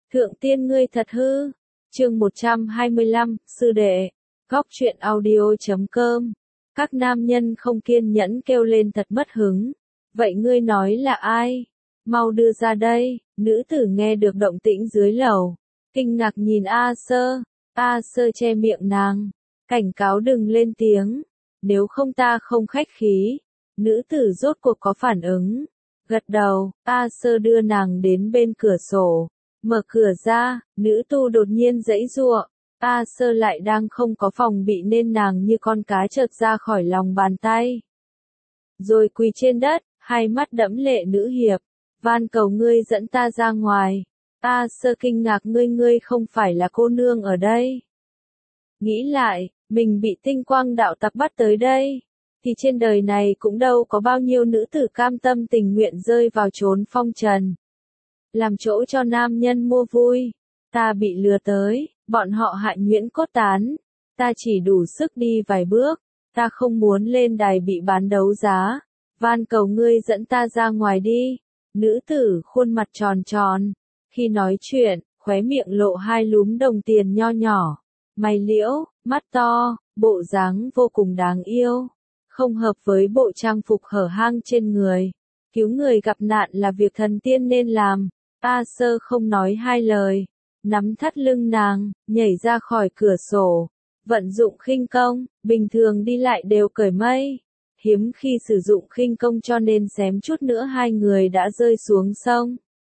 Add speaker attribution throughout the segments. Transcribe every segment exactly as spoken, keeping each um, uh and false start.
Speaker 1: Thượng tiên ngươi thật hư. Chương một trăm hai mươi lăm, sư đệ. Góc truyện audio chấm com. Các nam nhân không kiên nhẫn kêu lên thật mất hứng. Vậy ngươi nói là ai? Mau đưa ra đây. Nữ tử nghe được động tĩnh dưới lầu, kinh ngạc nhìn A Sơ. A Sơ che miệng nàng, cảnh cáo đừng lên tiếng, nếu không ta không khách khí. Nữ tử rốt cuộc có phản ứng, gật đầu. A Sơ đưa nàng đến bên cửa sổ, mở cửa ra. Nữ tu đột nhiên giãy giụa. A Sơ lại đang không có phòng bị nên nàng như con cá chợt ra khỏi lòng bàn tay, rồi quỳ trên đất, hai mắt đẫm lệ. Nữ hiệp, van cầu ngươi dẫn ta ra ngoài. A Sơ kinh ngạc, ngươi ngươi không phải là cô nương ở đây. Nghĩ lại, mình bị tinh quang đạo tặc bắt tới đây, thì trên đời này cũng đâu có bao nhiêu nữ tử cam tâm tình nguyện rơi vào chốn phong trần, làm chỗ cho nam nhân mua vui. Ta bị lừa tới, bọn họ hại nhuyễn cốt tán, ta chỉ đủ sức đi vài bước, ta không muốn lên đài bị bán đấu giá, van cầu ngươi dẫn ta ra ngoài đi. Nữ tử khuôn mặt tròn tròn, khi nói chuyện, khóe miệng lộ hai lúm đồng tiền nho nhỏ, mày liễu, mắt to, bộ dáng vô cùng đáng yêu, không hợp với bộ trang phục hở hang trên người. Cứu người gặp nạn là việc thần tiên nên làm. A Sơ không nói hai lời, nắm thắt lưng nàng, nhảy ra khỏi cửa sổ, vận dụng khinh công. Bình thường đi lại đều cởi mây, hiếm khi sử dụng khinh công cho nên xém chút nữa hai người đã rơi xuống sông.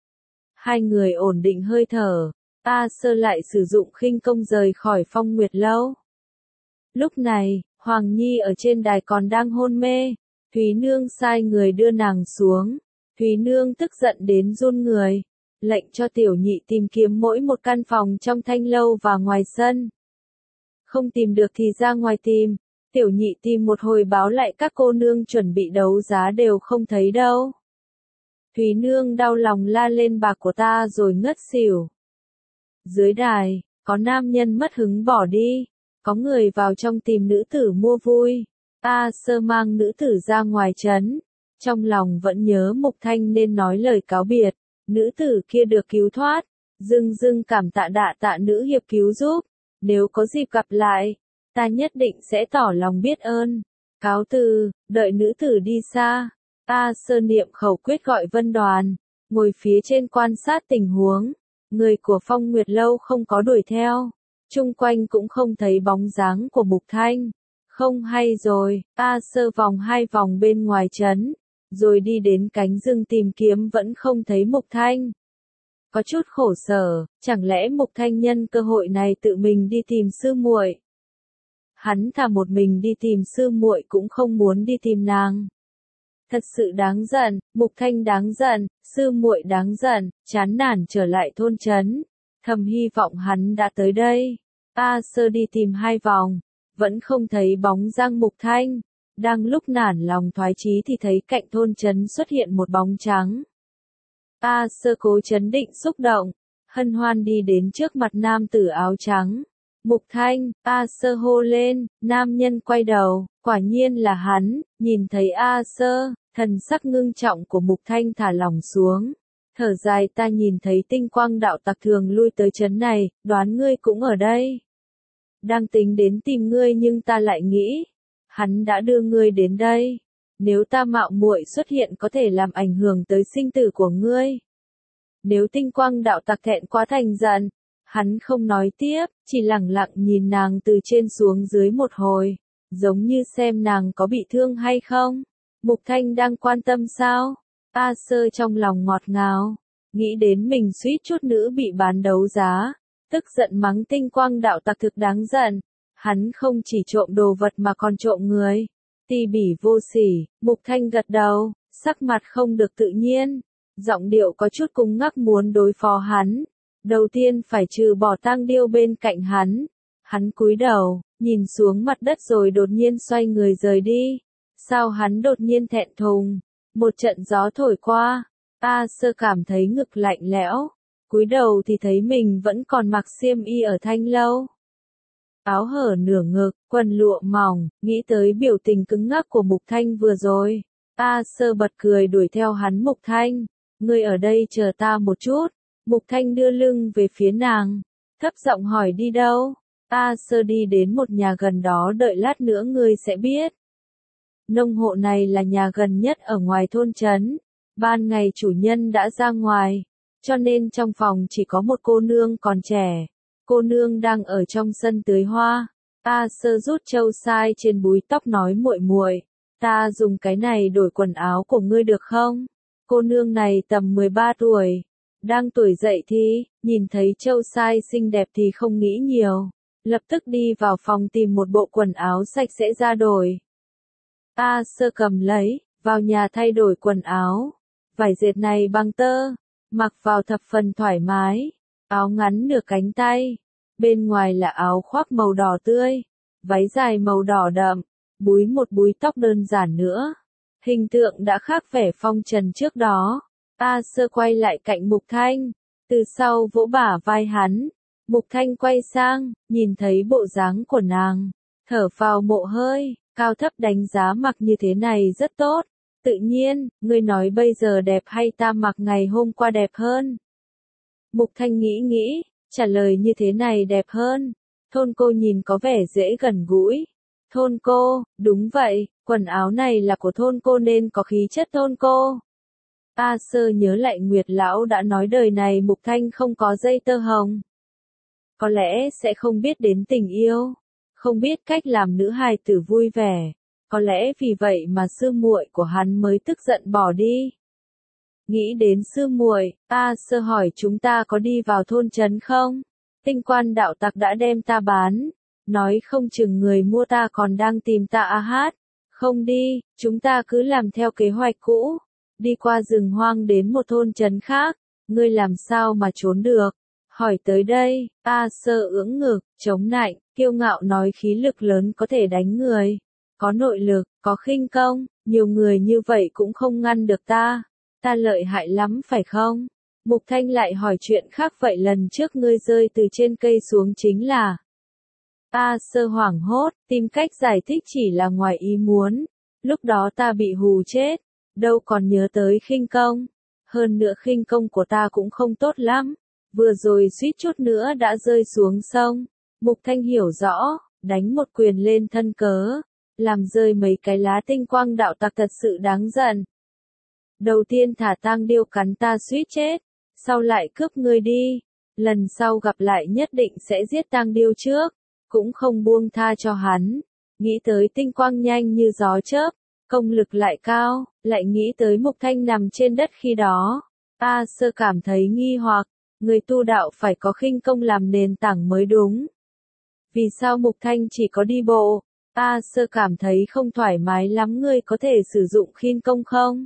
Speaker 1: Hai người ổn định hơi thở, A Sơ lại sử dụng khinh công rời khỏi Phong Nguyệt Lâu. Lúc này, Hoàng Nhi ở trên đài còn đang hôn mê, Thúy Nương sai người đưa nàng xuống. Thúy Nương tức giận đến run người, lệnh cho Tiểu Nhị tìm kiếm mỗi một căn phòng trong thanh lâu và ngoài sân. Không tìm được thì ra ngoài tìm. Tiểu Nhị tìm một hồi báo lại các cô nương chuẩn bị đấu giá đều không thấy đâu. Thúy Nương đau lòng la lên, bạc của ta, rồi ngất xỉu. Dưới đài, có nam nhân mất hứng bỏ đi, có người vào trong tìm nữ tử mua vui. A Sơ mang nữ tử ra ngoài trấn, trong lòng vẫn nhớ Mục Thanh nên nói lời cáo biệt. Nữ tử kia được cứu thoát, dưng dưng cảm tạ đạ tạ nữ hiệp cứu giúp. Nếu có dịp gặp lại, ta nhất định sẽ tỏ lòng biết ơn. Cáo từ. Đợi nữ tử đi xa, A Sơ niệm khẩu quyết gọi Vân Đoàn, ngồi phía trên quan sát tình huống. Người của Phong Nguyệt Lâu không có đuổi theo, chung quanh cũng không thấy bóng dáng của Mục Thanh. Không hay rồi. A Sơ vòng hai vòng bên ngoài trấn, rồi đi đến cánh rừng tìm kiếm vẫn không thấy Mục Thanh. Có chút khổ sở, chẳng lẽ Mục Thanh nhân cơ hội này tự mình đi tìm sư muội? Hắn thà một mình đi tìm sư muội cũng không muốn đi tìm nàng. Thật sự đáng giận, Mục Thanh đáng giận, sư muội đáng giận. Chán nản trở lại thôn trấn, thầm hy vọng hắn đã tới đây. A Sơ đi tìm hai vòng, vẫn không thấy bóng dáng Mục Thanh. Đang lúc nản lòng thoái chí thì thấy cạnh thôn trấn xuất hiện một bóng trắng. A Sơ cố trấn định xúc động, hân hoan đi đến trước mặt nam tử áo trắng. Mục Thanh. A Sơ hô lên. Nam nhân quay đầu, quả nhiên là hắn. Nhìn thấy A Sơ, thần sắc ngưng trọng của Mục Thanh thả lỏng xuống, thở dài, ta nhìn thấy tinh quang đạo tặc thường lui tới trấn này, đoán ngươi cũng ở đây. Đang tính đến tìm ngươi nhưng ta lại nghĩ, hắn đã đưa ngươi đến đây. Nếu ta mạo muội xuất hiện có thể làm ảnh hưởng tới sinh tử của ngươi. Nếu tinh quang đạo tặc thẹn quá thành giận, hắn không nói tiếp, chỉ lẳng lặng nhìn nàng từ trên xuống dưới một hồi, giống như xem nàng có bị thương hay không. Mục Thanh đang quan tâm sao? A Sơ trong lòng ngọt ngào, nghĩ đến mình suýt chút nữa bị bán đấu giá, tức giận mắng tinh quang đạo tặc thực đáng giận. Hắn không chỉ trộm đồ vật mà còn trộm người. Ti bỉ vô sỉ. Mục Thanh gật đầu, sắc mặt không được tự nhiên, giọng điệu có chút cứng ngắc, muốn đối phó hắn. Đầu tiên phải trừ bỏ tang điêu bên cạnh hắn. Hắn cúi đầu, nhìn xuống mặt đất rồi đột nhiên xoay người rời đi. Sao hắn đột nhiên thẹn thùng? Một trận gió thổi qua, A Sơ cảm thấy ngực lạnh lẽo, cúi đầu thì thấy mình vẫn còn mặc xiêm y ở thanh lâu. Áo hở nửa ngực, quần lụa mỏng, nghĩ tới biểu tình cứng ngắc của Mục Thanh vừa rồi. A Sơ bật cười đuổi theo hắn. Mục Thanh, ngươi ở đây chờ ta một chút. Mục Thanh đưa lưng về phía nàng, thấp giọng hỏi đi đâu? A Sơ đi đến một nhà gần đó, đợi lát nữa ngươi sẽ biết. Nông hộ này là nhà gần nhất ở ngoài thôn trấn. Ban ngày chủ nhân đã ra ngoài, cho nên trong phòng chỉ có một cô nương còn trẻ. Cô nương đang ở trong sân tưới hoa. A Sơ rút châu sai trên búi tóc nói muội muội, ta dùng cái này đổi quần áo của ngươi được không? Cô nương này tầm mười ba tuổi, đang tuổi dậy thì, nhìn thấy châu sai xinh đẹp thì không nghĩ nhiều, lập tức đi vào phòng tìm một bộ quần áo sạch sẽ ra đổi. A Sơ cầm lấy, vào nhà thay đổi quần áo. Vải dệt này bằng tơ, mặc vào thập phần thoải mái, áo ngắn nửa cánh tay, bên ngoài là áo khoác màu đỏ tươi, váy dài màu đỏ đậm, búi một búi tóc đơn giản nữa. Hình tượng đã khác vẻ phong trần trước đó. A Sơ quay lại cạnh Mục Thanh, từ sau vỗ bả vai hắn. Mục Thanh quay sang, nhìn thấy bộ dáng của nàng, thở phào một hơi, cao thấp đánh giá mặc như thế này rất tốt. Tự nhiên, ngươi nói bây giờ đẹp hay ta mặc ngày hôm qua đẹp hơn? Mục Thanh nghĩ nghĩ, trả lời như thế này đẹp hơn. Thôn cô nhìn có vẻ dễ gần gũi. Thôn cô, đúng vậy, quần áo này là của thôn cô nên có khí chất thôn cô. A Sơ nhớ lại Nguyệt Lão đã nói đời này Mục Thanh không có dây tơ hồng. Có lẽ sẽ không biết đến tình yêu, không biết cách làm nữ hài tử vui vẻ. Có lẽ vì vậy mà sư muội của hắn mới tức giận bỏ đi. Nghĩ đến sư muội, A Sơ hỏi chúng ta có đi vào thôn trấn không? Tinh quan đạo tặc đã đem ta bán, nói không chừng người mua ta còn đang tìm ta a hát. Không đi, chúng ta cứ làm theo kế hoạch cũ, đi qua rừng hoang đến một thôn trấn khác, ngươi làm sao mà trốn được? Hỏi tới đây, A Sơ ưỡn ngực, chống nạnh, kiêu ngạo nói khí lực lớn có thể đánh người. Có nội lực, có khinh công, nhiều người như vậy cũng không ngăn được ta. Ta lợi hại lắm phải không? Mục Thanh lại hỏi chuyện khác, vậy lần trước ngươi rơi từ trên cây xuống chính là... A Sơ hoảng hốt, tìm cách giải thích chỉ là ngoài ý muốn. Lúc đó ta bị hù chết, đâu còn nhớ tới khinh công. Hơn nữa khinh công của ta cũng không tốt lắm. Vừa rồi suýt chút nữa đã rơi xuống sông. Mục Thanh hiểu rõ, đánh một quyền lên thân cớ, làm rơi mấy cái lá tinh quang đạo tặc thật sự đáng giận. Đầu tiên thả tang điêu cắn ta suýt chết, sau lại cướp ngươi đi, lần sau gặp lại nhất định sẽ giết tang điêu trước, cũng không buông tha cho hắn. Nghĩ tới tinh quang nhanh như gió chớp, công lực lại cao, lại nghĩ tới Mục Thanh nằm trên đất khi đó. A Sơ cảm thấy nghi hoặc, người tu đạo phải có khinh công làm nền tảng mới đúng. Vì sao Mục Thanh chỉ có đi bộ? A Sơ cảm thấy không thoải mái lắm, ngươi có thể sử dụng khinh công không?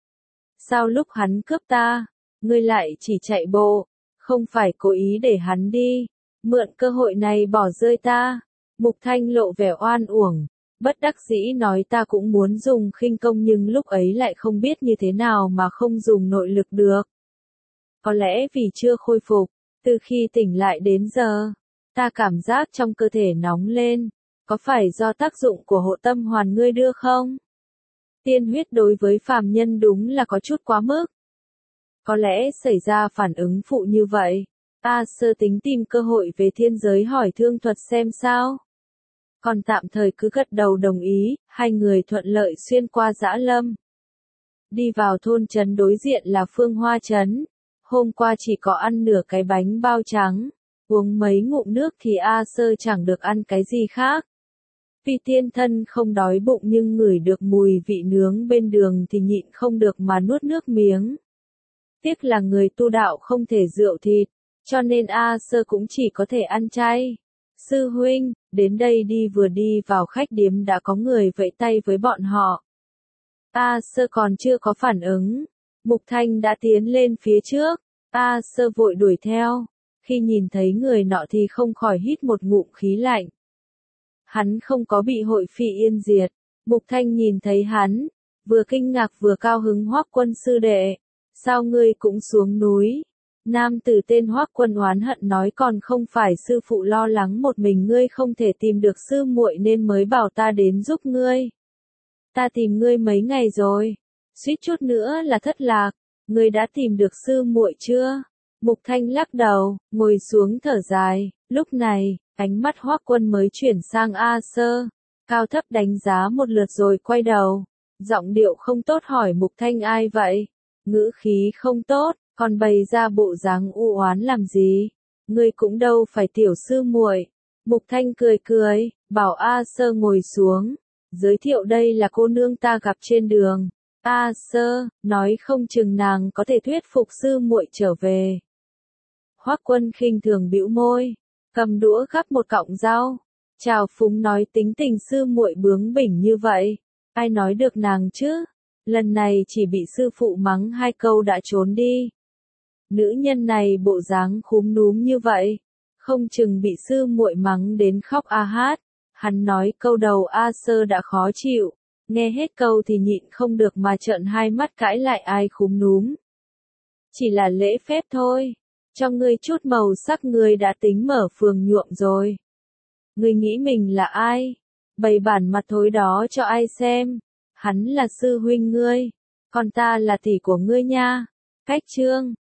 Speaker 1: Sao lúc hắn cướp ta, ngươi lại chỉ chạy bộ, không phải cố ý để hắn đi, mượn cơ hội này bỏ rơi ta? Mục Thanh lộ vẻ oan uổng, bất đắc dĩ nói ta cũng muốn dùng khinh công nhưng lúc ấy lại không biết như thế nào mà không dùng nội lực được. Có lẽ vì chưa khôi phục, từ khi tỉnh lại đến giờ, ta cảm giác trong cơ thể nóng lên, có phải do tác dụng của hộ tâm hoàn ngươi đưa không? Tiên huyết đối với phàm nhân đúng là có chút quá mức. Có lẽ xảy ra phản ứng phụ như vậy. A Sơ tính tìm cơ hội về thiên giới hỏi Thương Thuật xem sao. Còn tạm thời cứ gật đầu đồng ý, hai người thuận lợi xuyên qua dã lâm. Đi vào thôn trấn đối diện là Phương Hoa trấn. Hôm qua chỉ có ăn nửa cái bánh bao trắng, uống mấy ngụm nước thì A Sơ chẳng được ăn cái gì khác. Vì tiên thân không đói bụng nhưng ngửi được mùi vị nướng bên đường thì nhịn không được mà nuốt nước miếng. Tiếc là người tu đạo không thể rượu thịt, cho nên A Sơ cũng chỉ có thể ăn chay. Sư huynh, đến đây đi. Vừa đi vào khách điếm đã có người vẫy tay với bọn họ. A Sơ còn chưa có phản ứng, Mục Thanh đã tiến lên phía trước. A Sơ vội đuổi theo, khi nhìn thấy người nọ thì không khỏi hít một ngụm khí lạnh. Hắn không có bị hội phi yên diệt. Mục Thanh nhìn thấy hắn, vừa kinh ngạc vừa cao hứng. Hoắc Quân sư đệ, sao ngươi cũng xuống núi? Nam tử tên Hoắc Quân oán hận nói, còn không phải sư phụ lo lắng một mình ngươi không thể tìm được sư muội nên mới bảo ta đến giúp ngươi. Ta tìm ngươi mấy ngày rồi, suýt chút nữa là thất lạc. Ngươi đã tìm được sư muội chưa? Mục Thanh lắc đầu, ngồi xuống thở dài, lúc này, ánh mắt Hoắc Quân mới chuyển sang A Sơ, cao thấp đánh giá một lượt rồi quay đầu, giọng điệu không tốt hỏi Mục Thanh ai vậy, ngữ khí không tốt, còn bày ra bộ dáng u oán làm gì, ngươi cũng đâu phải tiểu sư muội. Mục Thanh cười cười, bảo A Sơ ngồi xuống, giới thiệu đây là cô nương ta gặp trên đường. A Sơ, nói không chừng nàng có thể thuyết phục sư muội trở về. Hoắc Quân khinh thường bĩu môi, cầm đũa gắp một cọng rau, chào phúng nói tính tình sư muội bướng bỉnh như vậy, ai nói được nàng chứ, lần này chỉ bị sư phụ mắng hai câu đã trốn đi. Nữ nhân này bộ dáng khúm núm như vậy, không chừng bị sư muội mắng đến khóc a hát. Hắn nói câu đầu A Sơ đã khó chịu, nghe hết câu thì nhịn không được mà trợn hai mắt cãi lại ai khúm núm. Chỉ là lễ phép thôi, cho ngươi chút màu sắc ngươi đã tính mở phường nhuộm rồi. Ngươi nghĩ mình là ai? Bày bản mặt thối đó cho ai xem? Hắn là sư huynh ngươi, còn ta là tỷ của ngươi nha. Cách chương